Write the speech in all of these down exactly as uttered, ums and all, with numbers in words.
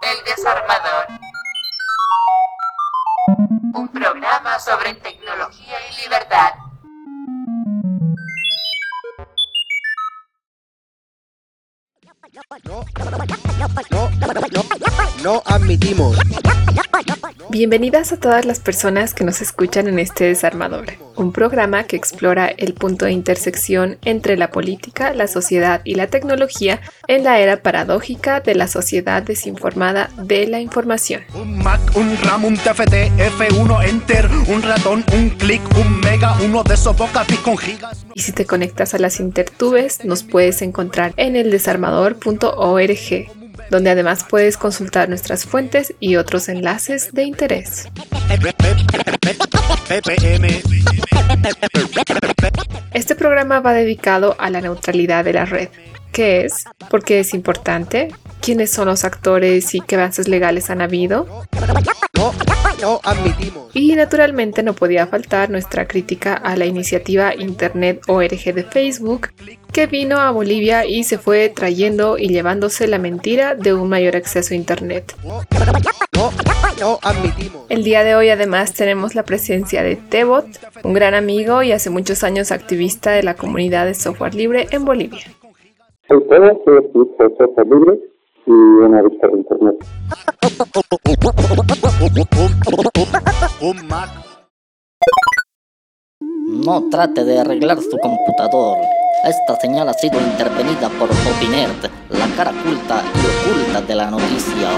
El Desarmador. Un programa sobre tecnología y libertad. No, no, no, no admitimos. Bienvenidas a todas las personas que nos escuchan en este Desarmador, un programa que explora el punto de intersección entre la política, la sociedad y la tecnología en la era paradójica de la sociedad desinformada de la información. Un Mac, un RAM, un T F T, F uno, Enter, un ratón, un clic, un mega, uno de esos bocadillos con gigas. Y si te conectas a las intertubes, nos puedes encontrar en el desarmador punto org, donde además puedes consultar nuestras fuentes y otros enlaces de interés. Este programa va dedicado a la neutralidad de la red. ¿Qué es? ¿Por qué es importante? ¿Quiénes son los actores y qué avances legales han habido? No, no admitimos. Y naturalmente no podía faltar nuestra crítica a la iniciativa Internet punto org de Facebook, que vino a Bolivia y se fue trayendo y llevándose la mentira de un mayor acceso a Internet. No, no, no admitimos. El día de hoy además tenemos la presencia de Tebot, un gran amigo y hace muchos años activista de la comunidad de software libre en Bolivia. Soy Tebot, soy activista de software libre y una vista de Internet. Un Mac. No trate de arreglar su computador. Esta señal ha sido intervenida por Popinerd, la cara oculta y oculta de la noticia.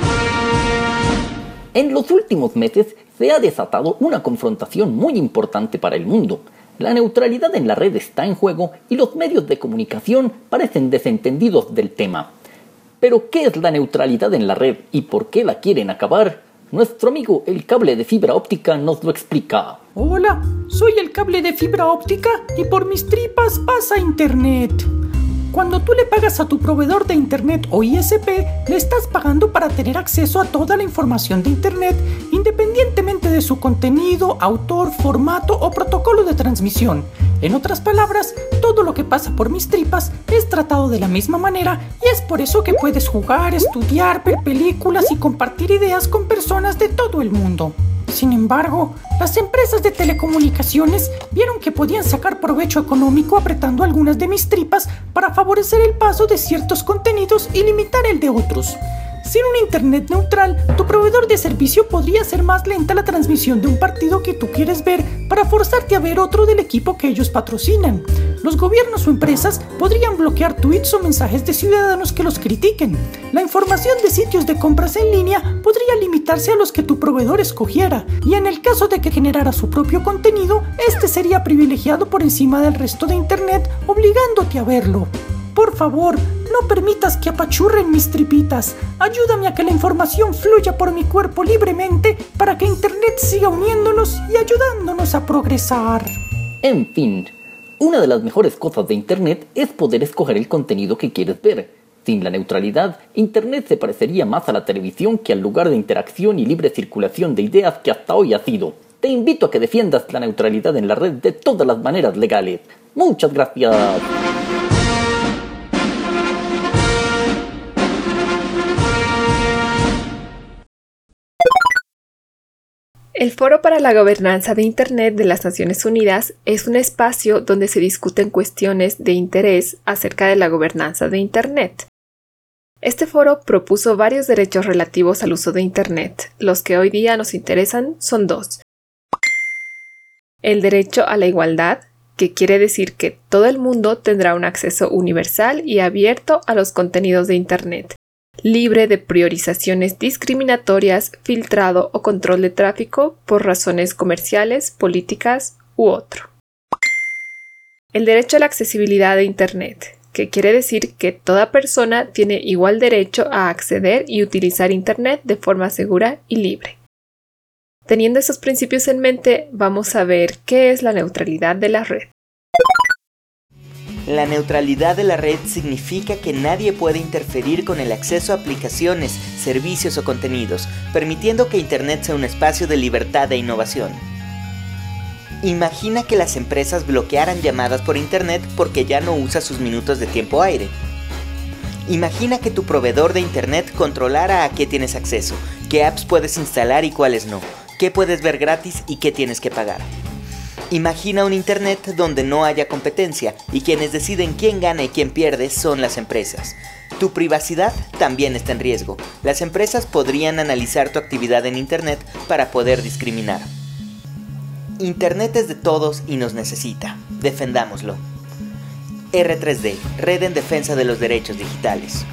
En los últimos meses se ha desatado una confrontación muy importante para el mundo. La neutralidad en la red está en juego y los medios de comunicación parecen desentendidos del tema. Pero, ¿qué es la neutralidad en la red y por qué la quieren acabar? Nuestro amigo el cable de fibra óptica nos lo explica. Hola, soy el cable de fibra óptica y por mis tripas pasa internet. Cuando tú le pagas a tu proveedor de internet o I S P, le estás pagando para tener acceso a toda la información de internet, independientemente de su contenido, autor, formato o protocolo de transmisión. En otras palabras, todo lo que pasa por mis tripas es tratado de la misma manera y es por eso que puedes jugar, estudiar, ver películas y compartir ideas con personas de todo el mundo. Sin embargo, las empresas de telecomunicaciones vieron que podían sacar provecho económico apretando algunas de mis tripas para favorecer el paso de ciertos contenidos y limitar el de otros. Sin un internet neutral, tu proveedor de servicio podría hacer más lenta la transmisión de un partido que tú quieres ver para forzarte a ver otro del equipo que ellos patrocinan. Los gobiernos o empresas podrían bloquear tweets o mensajes de ciudadanos que los critiquen. La información de sitios de compras en línea podría limitarse a los que tu proveedor escogiera, y en el caso de que generara su propio contenido, este sería privilegiado por encima del resto de internet, obligándote a verlo. Por favor, no permitas que apachurren mis tripitas. Ayúdame a que la información fluya por mi cuerpo libremente para que Internet siga uniéndonos y ayudándonos a progresar. En fin, una de las mejores cosas de Internet es poder escoger el contenido que quieres ver. Sin la neutralidad, Internet se parecería más a la televisión que al lugar de interacción y libre circulación de ideas que hasta hoy ha sido. Te invito a que defiendas la neutralidad en la red de todas las maneras legales. Muchas gracias. El Foro para la Gobernanza de Internet de las Naciones Unidas es un espacio donde se discuten cuestiones de interés acerca de la gobernanza de Internet. Este foro propuso varios derechos relativos al uso de Internet. Los que hoy día nos interesan son dos. El derecho a la igualdad, que quiere decir que todo el mundo tendrá un acceso universal y abierto a los contenidos de Internet, libre de priorizaciones discriminatorias, filtrado o control de tráfico por razones comerciales, políticas u otro. El derecho a la accesibilidad de Internet, que quiere decir que toda persona tiene igual derecho a acceder y utilizar Internet de forma segura y libre. Teniendo esos principios en mente, vamos a ver qué es la neutralidad de la red. La neutralidad de la red significa que nadie puede interferir con el acceso a aplicaciones, servicios o contenidos, permitiendo que Internet sea un espacio de libertad e innovación. Imagina que las empresas bloquearan llamadas por Internet porque ya no usa sus minutos de tiempo aire. Imagina que tu proveedor de internet controlara a qué tienes acceso, qué apps puedes instalar y cuáles no, qué puedes ver gratis y qué tienes que pagar. Imagina un internet donde no haya competencia y quienes deciden quién gana y quién pierde son las empresas. Tu privacidad también está en riesgo. Las empresas podrían analizar tu actividad en internet para poder discriminar. Internet es de todos y nos necesita. Defendámoslo. R tres D, Red en Defensa de los Derechos Digitales.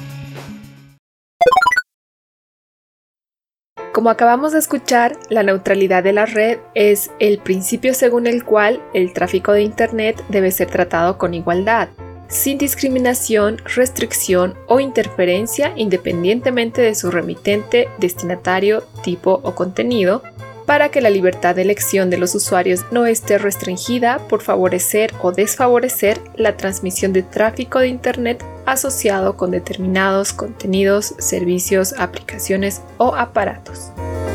Como acabamos de escuchar, la neutralidad de la red es el principio según el cual el tráfico de Internet debe ser tratado con igualdad, sin discriminación, restricción o interferencia independientemente de su remitente, destinatario, tipo o contenido, para que la libertad de elección de los usuarios no esté restringida por favorecer o desfavorecer la transmisión de tráfico de Internet asociado con determinados contenidos, servicios, aplicaciones o aparatos.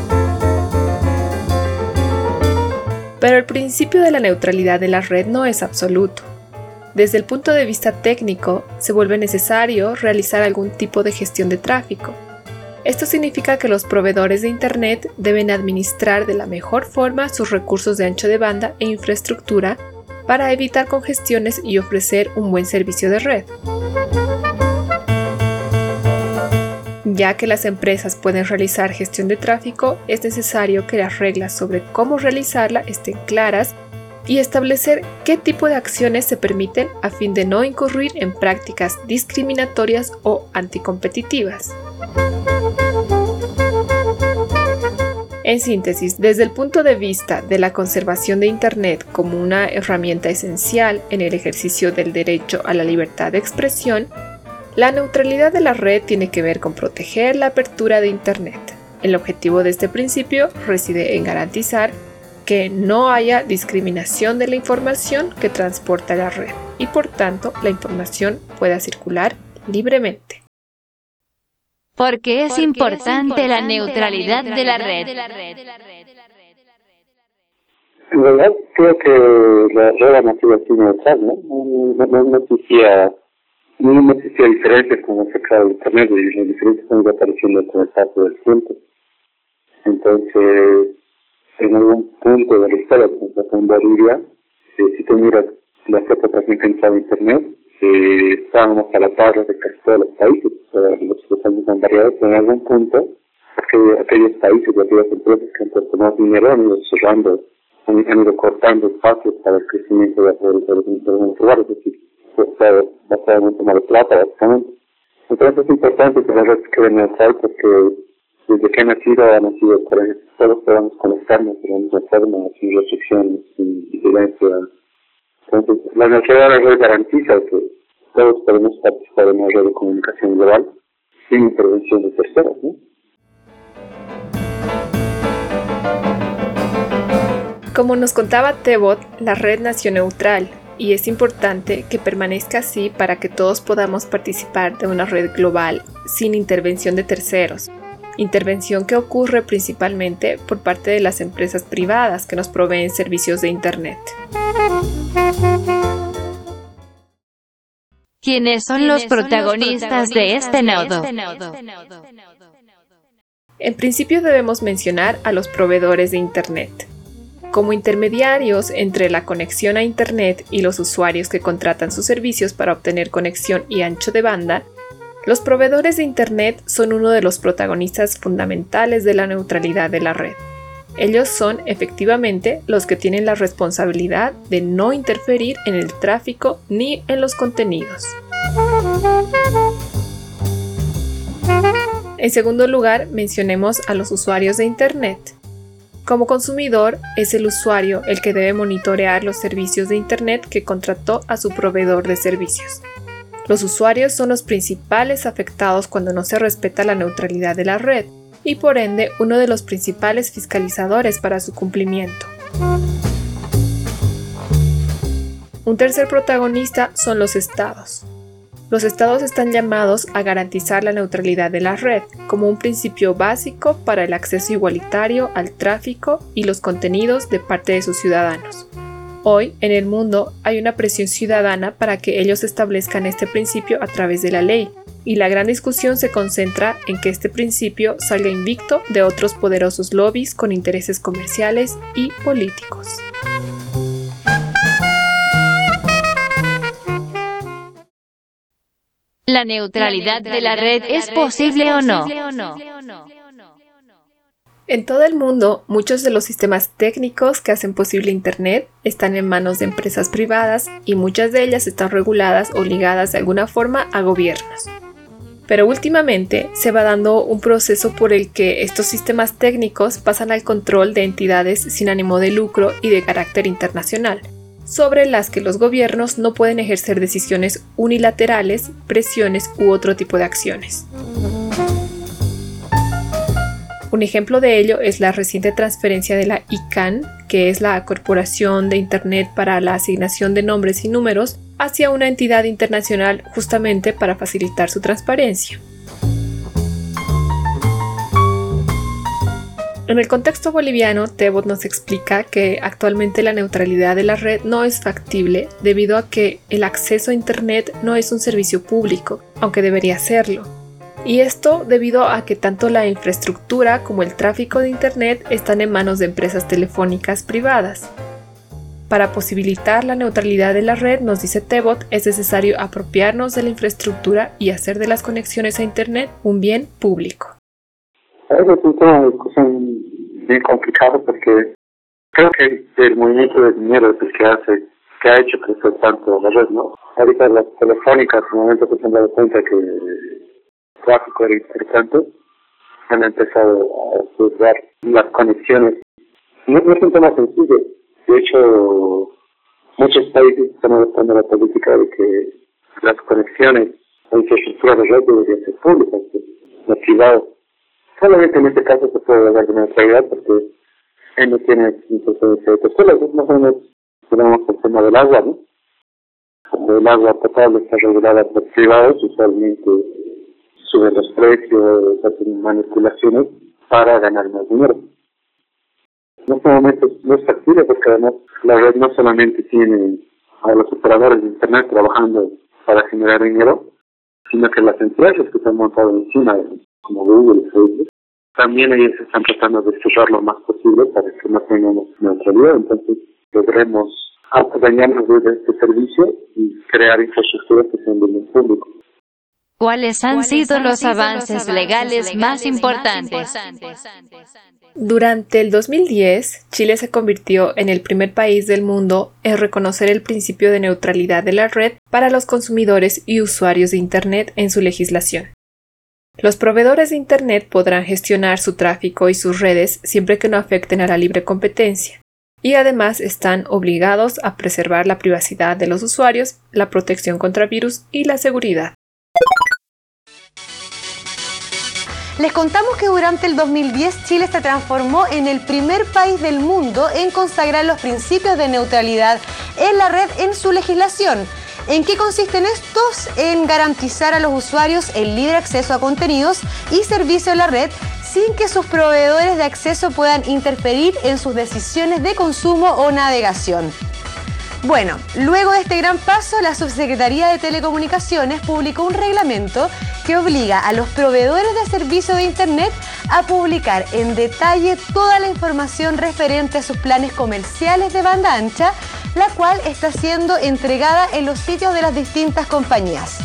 Pero el principio de la neutralidad de la red no es absoluto. Desde el punto de vista técnico, se vuelve necesario realizar algún tipo de gestión de tráfico. Esto significa que los proveedores de Internet deben administrar de la mejor forma sus recursos de ancho de banda e infraestructura para evitar congestiones y ofrecer un buen servicio de red. Ya que las empresas pueden realizar gestión de tráfico, es necesario que las reglas sobre cómo realizarla estén claras y establecer qué tipo de acciones se permiten a fin de no incurrir en prácticas discriminatorias o anticompetitivas. En síntesis, desde el punto de vista de la conservación de Internet como una herramienta esencial en el ejercicio del derecho a la libertad de expresión, la neutralidad de la red tiene que ver con proteger la apertura de Internet. El objetivo de este principio reside en garantizar que no haya discriminación de la información que transporta la red y por tanto la información pueda circular libremente. Porque es importante la neutralidad de la red. En realidad creo que la red ha nacido así neutral, ¿no? No, no, no existía, no, no existía diferencia como se crea el Internet y las diferencias han ido apareciendo con el paso del tiempo. Entonces, en algún punto de la historia, como en Bolivia, eh, si tú miras las épocas en que entraba Internet, eh, estábamos a la par de casi todos los países, eh, los, los años han variado, pero en algún punto, aquellos, aquellos países y aquellas empresas que han puesto más dinero han ido cerrando, han, han ido cortando espacios para el crecimiento de los lugares, es decir, basado en un tema de plata, básicamente. Entonces es importante que la red se quede neutral porque desde que ha nacido, ha nacido para que todos podamos conectarnos de la misma forma, sin restricciones, sin violencia. Entonces, la neutralidad de la red garantiza que todos podemos participar en una red de comunicación global sin intervención de terceros, ¿no? Como nos contaba Tebot, la red nació neutral y es importante que permanezca así para que todos podamos participar de una red global sin intervención de terceros. Intervención que ocurre principalmente por parte de las empresas privadas que nos proveen servicios de Internet. ¿Quiénes son los protagonistas de este nodo? En principio debemos mencionar a los proveedores de Internet. Como intermediarios entre la conexión a Internet y los usuarios que contratan sus servicios para obtener conexión y ancho de banda, los proveedores de Internet son uno de los protagonistas fundamentales de la neutralidad de la red. Ellos son efectivamente los que tienen la responsabilidad de no interferir en el tráfico ni en los contenidos. En segundo lugar, mencionemos a los usuarios de Internet. Como consumidor, es el usuario el que debe monitorear los servicios de Internet que contrató a su proveedor de servicios. Los usuarios son los principales afectados cuando no se respeta la neutralidad de la red y por ende uno de los principales fiscalizadores para su cumplimiento. Un tercer protagonista son los estados. Los estados están llamados a garantizar la neutralidad de la red como un principio básico para el acceso igualitario al tráfico y los contenidos de parte de sus ciudadanos. Hoy, en el mundo, hay una presión ciudadana para que ellos establezcan este principio a través de la ley, y la gran discusión se concentra en que este principio salga invicto de otros poderosos lobbies con intereses comerciales y políticos. ¿La neutralidad de la red es posible o no? En todo el mundo, muchos de los sistemas técnicos que hacen posible Internet están en manos de empresas privadas y muchas de ellas están reguladas o ligadas de alguna forma a gobiernos. Pero últimamente se va dando un proceso por el que estos sistemas técnicos pasan al control de entidades sin ánimo de lucro y de carácter internacional, sobre las que los gobiernos no pueden ejercer decisiones unilaterales, presiones u otro tipo de acciones. Un ejemplo de ello es la reciente transferencia de la I C A N, que es la Corporación de Internet para la Asignación de Nombres y Números, hacia una entidad internacional justamente para facilitar su transparencia. En el contexto boliviano, Tebot nos explica que actualmente la neutralidad de la red no es factible debido a que el acceso a Internet no es un servicio público, aunque debería serlo. Y esto debido a que tanto la infraestructura como el tráfico de Internet están en manos de empresas telefónicas privadas. Para posibilitar la neutralidad de la red, nos dice Tebot, es necesario apropiarnos de la infraestructura y hacer de las conexiones a Internet un bien público. Es un tema de discusión bien complicado porque creo que el movimiento de dinero es el que hace, que ha hecho crecer tanto la red, ¿no? Ahorita las telefónicas, en el momento que se han dado cuenta que tráfico era importante, han empezado a juzgar las conexiones. No, no es un tema sencillo. De hecho, muchos países están adoptando la política de que las conexiones o infraestructura de red deberían ser públicas, no privadas. Solamente en este caso se puede hablar de neutralidad porque él no tiene interferencia de terceros. Es más o menos, tenemos el tema del agua, ¿no? Como el agua potable está regulada por privados, usualmente suben los precios, hacen manipulaciones para ganar más dinero. En este momento no es factible porque además la red no solamente tiene a los operadores de Internet trabajando para generar dinero, sino que las empresas que están montadas encima, como Google y Facebook, también ellos están tratando de cerrar lo más posible para que no tengamos neutralidad. Entonces logremos dañarnos de este servicio y crear infraestructuras que sean de bien público. ¿Cuáles han sido los avances legales más importantes? Durante el dos mil diez, Chile se convirtió en el primer país del mundo en reconocer el principio de neutralidad de la red para los consumidores y usuarios de Internet en su legislación. Los proveedores de Internet podrán gestionar su tráfico y sus redes siempre que no afecten a la libre competencia, y además están obligados a preservar la privacidad de los usuarios, la protección contra virus y la seguridad. Les contamos que durante el dos mil diez Chile se transformó en el primer país del mundo en consagrar los principios de neutralidad en la red en su legislación. ¿En qué consisten estos? En garantizar a los usuarios el libre acceso a contenidos y servicios en la red sin que sus proveedores de acceso puedan interferir en sus decisiones de consumo o navegación. Bueno, luego de este gran paso, la Subsecretaría de Telecomunicaciones publicó un reglamento que obliga a los proveedores de servicios de Internet a publicar en detalle toda la información referente a sus planes comerciales de banda ancha, la cual está siendo entregada en los sitios de las distintas compañías.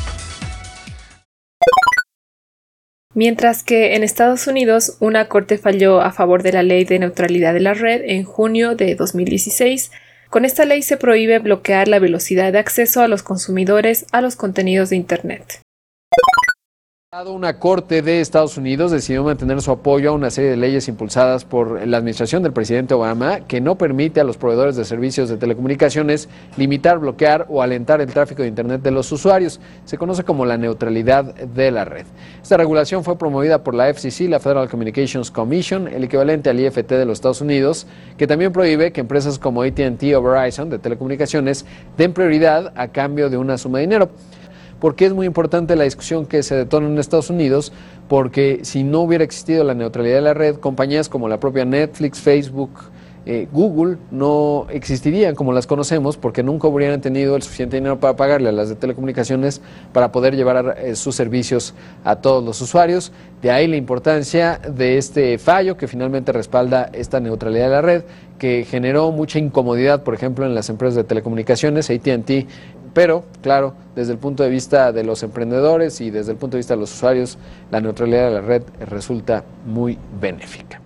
Mientras que en Estados Unidos una corte falló a favor de la ley de neutralidad de la red en junio de dos mil dieciséis, con esta ley se prohíbe bloquear la velocidad de acceso a los consumidores a los contenidos de Internet. Una corte de Estados Unidos decidió mantener su apoyo a una serie de leyes impulsadas por la administración del presidente Obama que no permite a los proveedores de servicios de telecomunicaciones limitar, bloquear o alentar el tráfico de Internet de los usuarios. Se conoce como la neutralidad de la red. Esta regulación fue promovida por la F C C, la Federal Communications Commission, el equivalente al I F T de los Estados Unidos, que también prohíbe que empresas como A T and T o Verizon de telecomunicaciones den prioridad a cambio de una suma de dinero. Porque es muy importante la discusión que se detona en Estados Unidos, porque si no hubiera existido la neutralidad de la red, compañías como la propia Netflix, Facebook, eh, Google no existirían como las conocemos, porque nunca hubieran tenido el suficiente dinero para pagarle a las de telecomunicaciones para poder llevar eh, sus servicios a todos los usuarios. De ahí la importancia de este fallo que finalmente respalda esta neutralidad de la red, que generó mucha incomodidad, por ejemplo, en las empresas de telecomunicaciones, A T and T, pero, claro, desde el punto de vista de los emprendedores y desde el punto de vista de los usuarios, la neutralidad de la red resulta muy benéfica.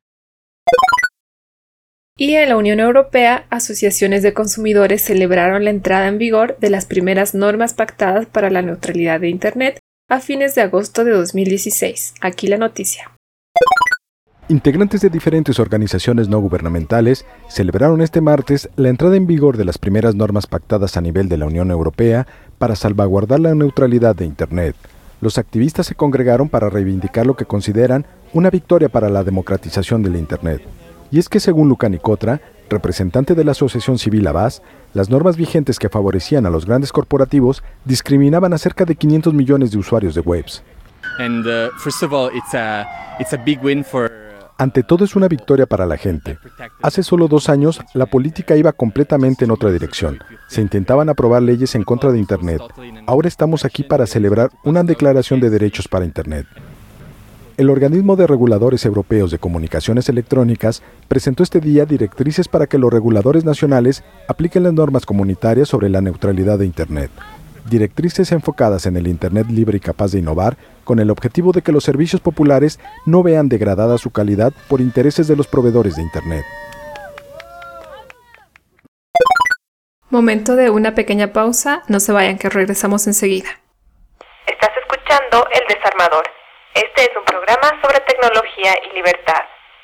Y en la Unión Europea, asociaciones de consumidores celebraron la entrada en vigor de las primeras normas pactadas para la neutralidad de Internet a fines de agosto de dos mil dieciséis. Aquí la noticia. Integrantes de diferentes organizaciones no gubernamentales celebraron este martes la entrada en vigor de las primeras normas pactadas a nivel de la Unión Europea para salvaguardar la neutralidad de Internet. Los activistas se congregaron para reivindicar lo que consideran una victoria para la democratización del Internet. Y es que según Luca Nicotra, representante de la asociación civil Avaz, las normas vigentes que favorecían a los grandes corporativos discriminaban a cerca de quinientos millones de usuarios de webs. And, uh, first of all, it's a, it's a big win for... Ante todo es una victoria para la gente. Hace solo dos años, la política iba completamente en otra dirección. Se intentaban aprobar leyes en contra de Internet. Ahora estamos aquí para celebrar una declaración de derechos para Internet. El Organismo de Reguladores Europeos de Comunicaciones Electrónicas presentó este día directrices para que los reguladores nacionales apliquen las normas comunitarias sobre la neutralidad de Internet. Directrices enfocadas en el Internet libre y capaz de innovar, con el objetivo de que los servicios populares no vean degradada su calidad por intereses de los proveedores de Internet. Momento de una pequeña pausa, no se vayan que regresamos enseguida. Estás escuchando El Desarmador. Este es un programa sobre tecnología y libertad.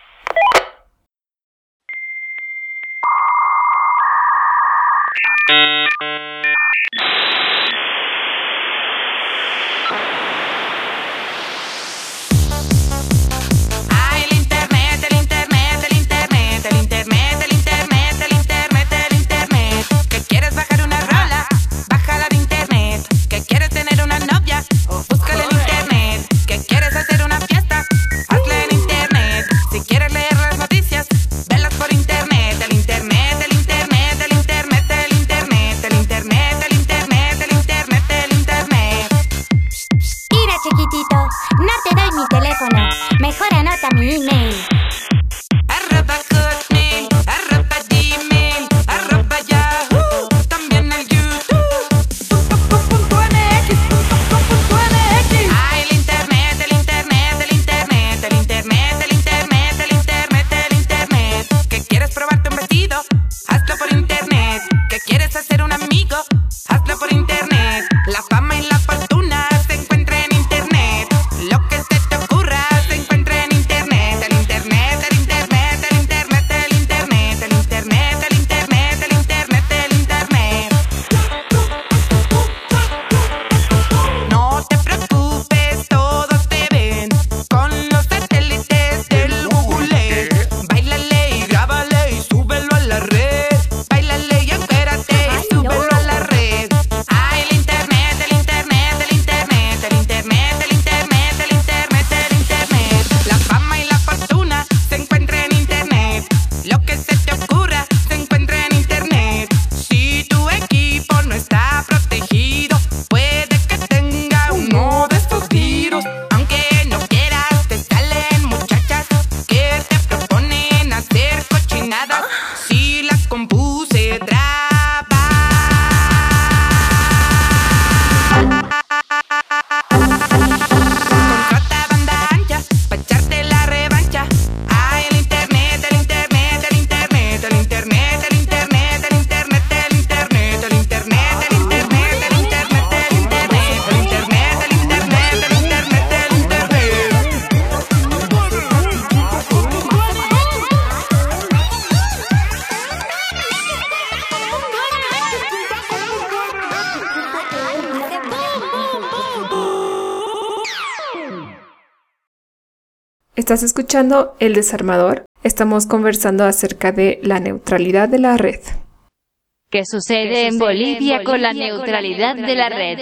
Estás escuchando El Desarmador. Estamos conversando acerca de la neutralidad de la red. ¿Qué sucede en Bolivia con la neutralidad de la red?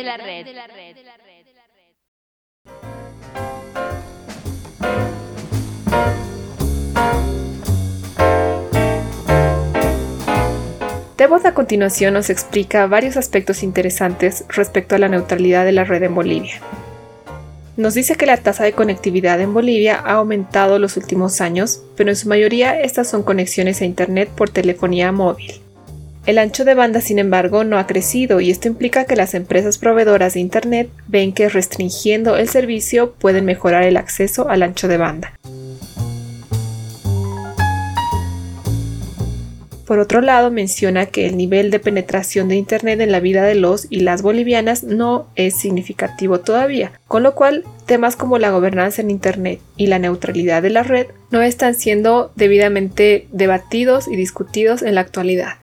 Tebot a continuación nos explica varios aspectos interesantes respecto a la neutralidad de la red en Bolivia. Nos dice que la tasa de conectividad en Bolivia ha aumentado los últimos años, pero en su mayoría estas son conexiones a Internet por telefonía móvil. El ancho de banda, sin embargo, no ha crecido y esto implica que las empresas proveedoras de Internet ven que restringiendo el servicio pueden mejorar el acceso al ancho de banda. Por otro lado, menciona que el nivel de penetración de Internet en la vida de los y las bolivianas no es significativo todavía, con lo cual temas como la gobernanza en Internet y la neutralidad de la red no están siendo debidamente debatidos y discutidos en la actualidad.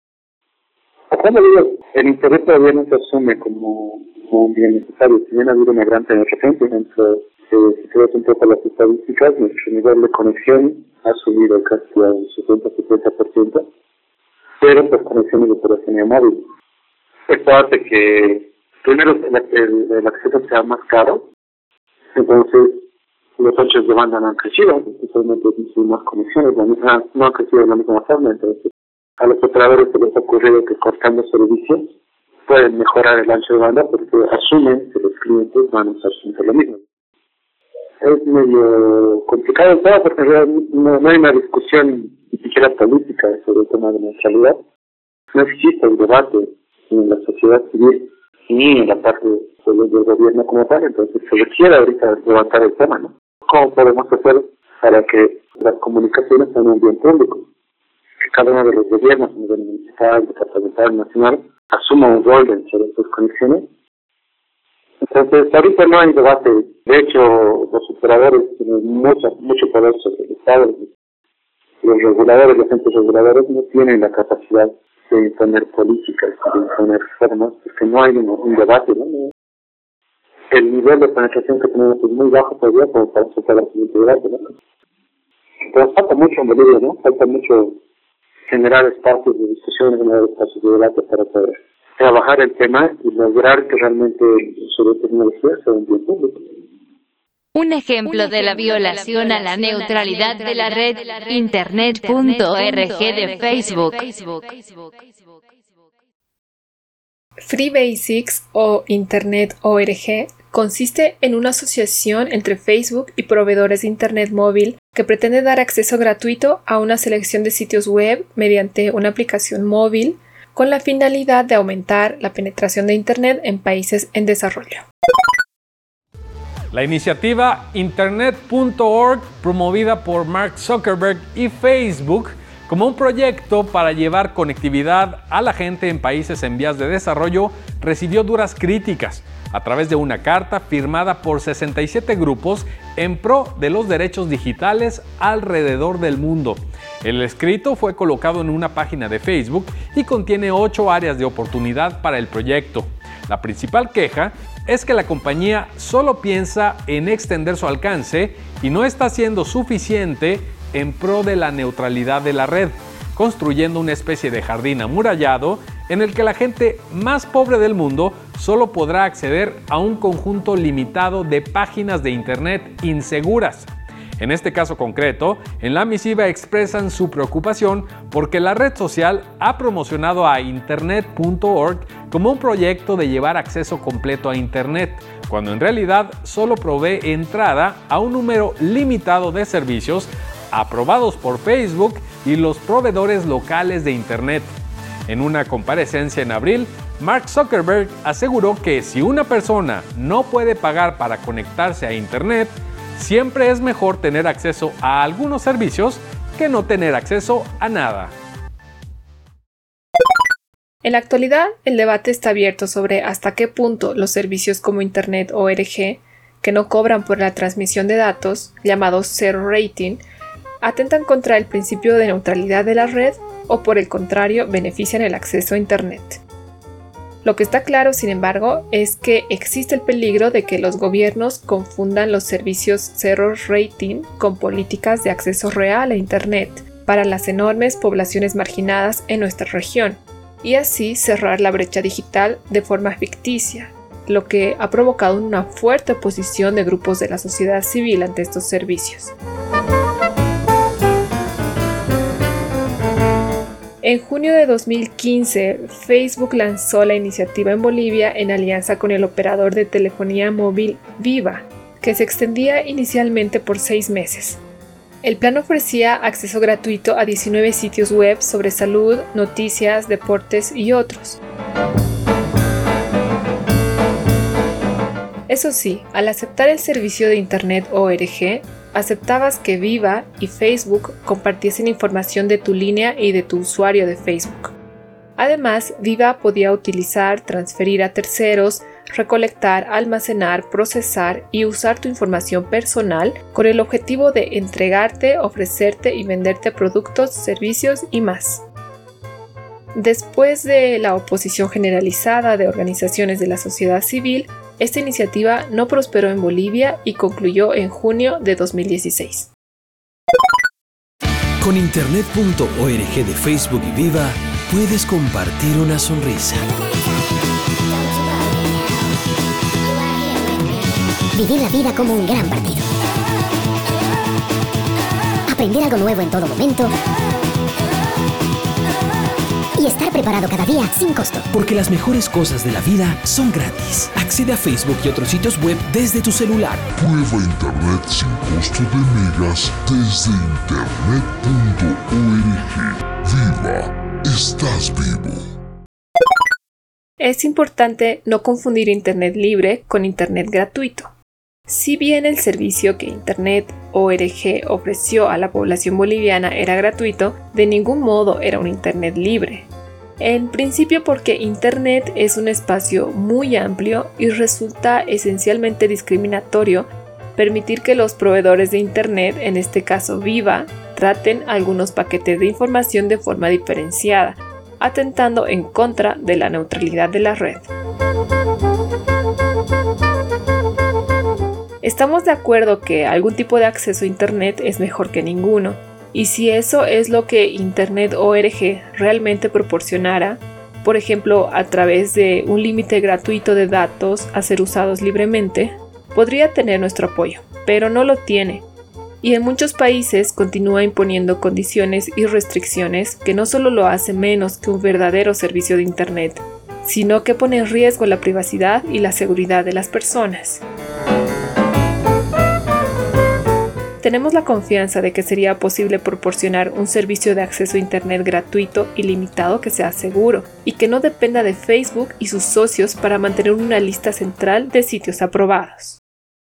El Internet todavía no se asume como, como un bien necesario. Si bien ha habido una gran penetración, por ejemplo, eh, si te ves un poco las estadísticas, nuestro nivel de conexión ha subido casi a un sesenta a setenta por ciento, pero por conexiones de telefonía móvil. Esto hace que primero el, el, el acceso sea más caro, entonces los anchos de banda no han crecido, especialmente si hay más conexiones, no, no han crecido de la misma forma, entonces a los operadores se les ha ocurrido que cortando servicios pueden mejorar el ancho de banda porque asumen que los clientes van a usar siempre lo mismo. Es medio complicado el tema porque en realidad no, no hay una discusión ni siquiera política sobre el tema de neutralidad. No existe un debate ni en la sociedad civil ni en la parte del, del gobierno como tal, entonces se requiere ahorita levantar el tema, ¿no? ¿Cómo podemos hacer para que las comunicaciones sean un bien público? Que cada uno de los gobiernos, a nivel municipal, departamental, nacional, asuma un rol dentro de estas conexiones. Entonces, ahorita no hay debate. De hecho, los operadores tienen mucho, mucho poder sobre el Estado. Los reguladores, los entes reguladores no tienen la capacidad de imponer políticas, de imponer formas, porque no hay un, un debate, ¿no? El nivel de penetración que tenemos es muy bajo todavía como para superar el siguiente debate, ¿no? Pero falta mucho en Bolivia, ¿no? Falta mucho generar espacios de discusión, generar espacios de debate para poder trabajar el tema y lograr que realmente sobre tecnología sea un bien público. Un ejemplo de la violación a la neutralidad de la red internet punto org de Facebook. FreeBasics o Internet punto org consiste en una asociación entre Facebook y proveedores de Internet móvil que pretende dar acceso gratuito a una selección de sitios web mediante una aplicación móvil con la finalidad de aumentar la penetración de Internet en países en desarrollo. La iniciativa Internet punto org, promovida por Mark Zuckerberg y Facebook, como un proyecto para llevar conectividad a la gente en países en vías de desarrollo, recibió duras críticas a través de una carta firmada por sesenta y siete grupos en pro de los derechos digitales alrededor del mundo. El escrito fue colocado en una página de Facebook y contiene ocho áreas de oportunidad para el proyecto. La principal queja es que la compañía solo piensa en extender su alcance y no está siendo suficiente en pro de la neutralidad de la red, construyendo una especie de jardín amurallado en el que la gente más pobre del mundo solo podrá acceder a un conjunto limitado de páginas de Internet inseguras. En este caso concreto, en la misiva expresan su preocupación porque la red social ha promocionado a Internet punto org como un proyecto de llevar acceso completo a Internet, cuando en realidad solo provee entrada a un número limitado de servicios aprobados por Facebook y los proveedores locales de Internet. En una comparecencia en abril, Mark Zuckerberg aseguró que si una persona no puede pagar para conectarse a Internet, siempre es mejor tener acceso a algunos servicios que no tener acceso a nada. En la actualidad, el debate está abierto sobre hasta qué punto los servicios como Internet punto org, que no cobran por la transmisión de datos, llamados zero rating, atentan contra el principio de neutralidad de la red o por el contrario benefician el acceso a Internet. Lo que está claro, sin embargo, es que existe el peligro de que los gobiernos confundan los servicios zero rating con políticas de acceso real a Internet para las enormes poblaciones marginadas en nuestra región, y así cerrar la brecha digital de forma ficticia, lo que ha provocado una fuerte oposición de grupos de la sociedad civil ante estos servicios. En junio de dos mil quince, Facebook lanzó la iniciativa en Bolivia en alianza con el operador de telefonía móvil Viva, que se extendía inicialmente por seis meses. El plan ofrecía acceso gratuito a diecinueve sitios web sobre salud, noticias, deportes y otros. Eso sí, al aceptar el servicio de Internet O R G, aceptabas que Viva y Facebook compartiesen información de tu línea y de tu usuario de Facebook. Además, Viva podía utilizar, transferir a terceros, recolectar, almacenar, procesar y usar tu información personal con el objetivo de entregarte, ofrecerte y venderte productos, servicios y más. Después de la oposición generalizada de organizaciones de la sociedad civil, esta iniciativa no prosperó en Bolivia y concluyó en junio de dos mil dieciséis. Con internet punto org de Facebook y Viva, puedes compartir una sonrisa. Vivir la vida como un gran partido. Aprender algo nuevo en todo momento. Y estar preparado cada día sin costo. Porque las mejores cosas de la vida son gratis. Accede a Facebook y otros sitios web desde tu celular. Prueba internet sin costo de megas desde internet punto org. Viva, estás vivo. Es importante no confundir Internet libre con Internet gratuito. Si bien el servicio que Internet O R G ofreció a la población boliviana era gratuito, de ningún modo era un Internet libre. En principio porque Internet es un espacio muy amplio y resulta esencialmente discriminatorio permitir que los proveedores de Internet, en este caso Viva, traten algunos paquetes de información de forma diferenciada, atentando en contra de la neutralidad de la red. Estamos de acuerdo que algún tipo de acceso a Internet es mejor que ninguno, y si eso es lo que Internet O R G realmente proporcionara, por ejemplo a través de un límite gratuito de datos a ser usados libremente, podría tener nuestro apoyo, pero no lo tiene, y en muchos países continúa imponiendo condiciones y restricciones que no solo lo hace menos que un verdadero servicio de Internet, sino que pone en riesgo la privacidad y la seguridad de las personas. Tenemos la confianza de que sería posible proporcionar un servicio de acceso a Internet gratuito y limitado que sea seguro y que no dependa de Facebook y sus socios para mantener una lista central de sitios aprobados.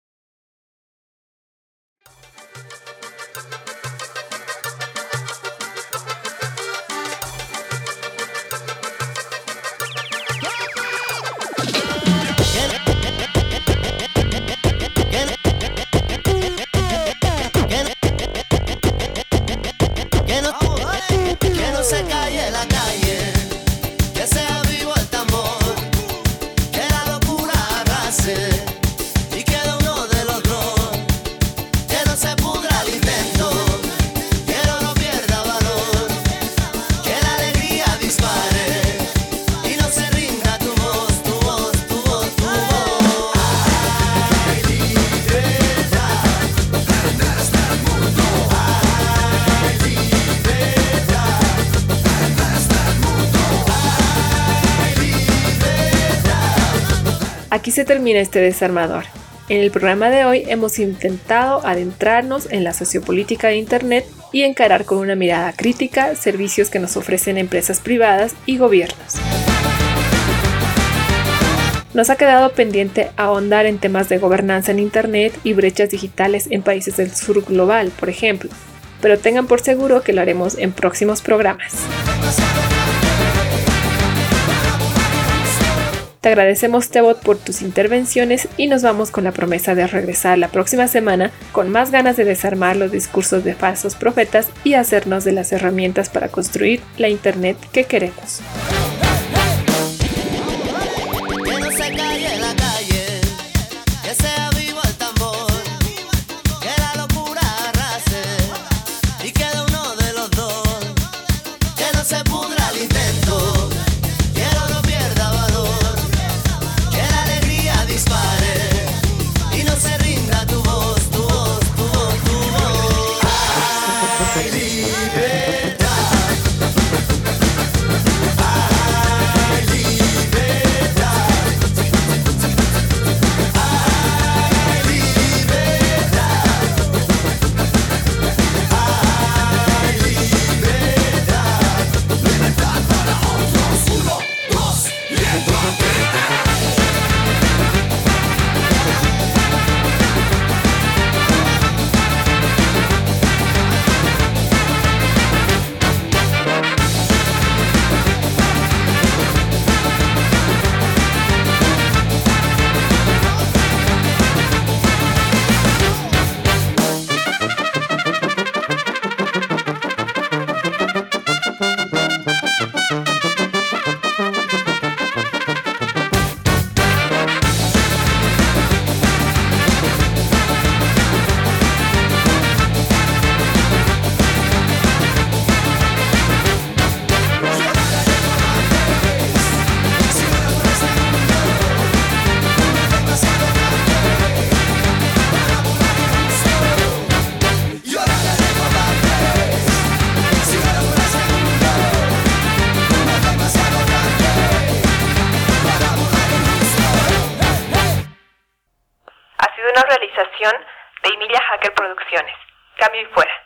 Aquí se termina este desarmador. En el programa de hoy hemos intentado adentrarnos en la sociopolítica de Internet y encarar con una mirada crítica servicios que nos ofrecen empresas privadas y gobiernos. Nos ha quedado pendiente ahondar en temas de gobernanza en Internet y brechas digitales en países del sur global, por ejemplo, pero tengan por seguro que lo haremos en próximos programas. Te agradecemos, Tebot, por tus intervenciones y nos vamos con la promesa de regresar la próxima semana con más ganas de desarmar los discursos de falsos profetas y hacernos de las herramientas para construir la Internet que queremos. una realización de Emilia Hacker Producciones. Cambio y fuera.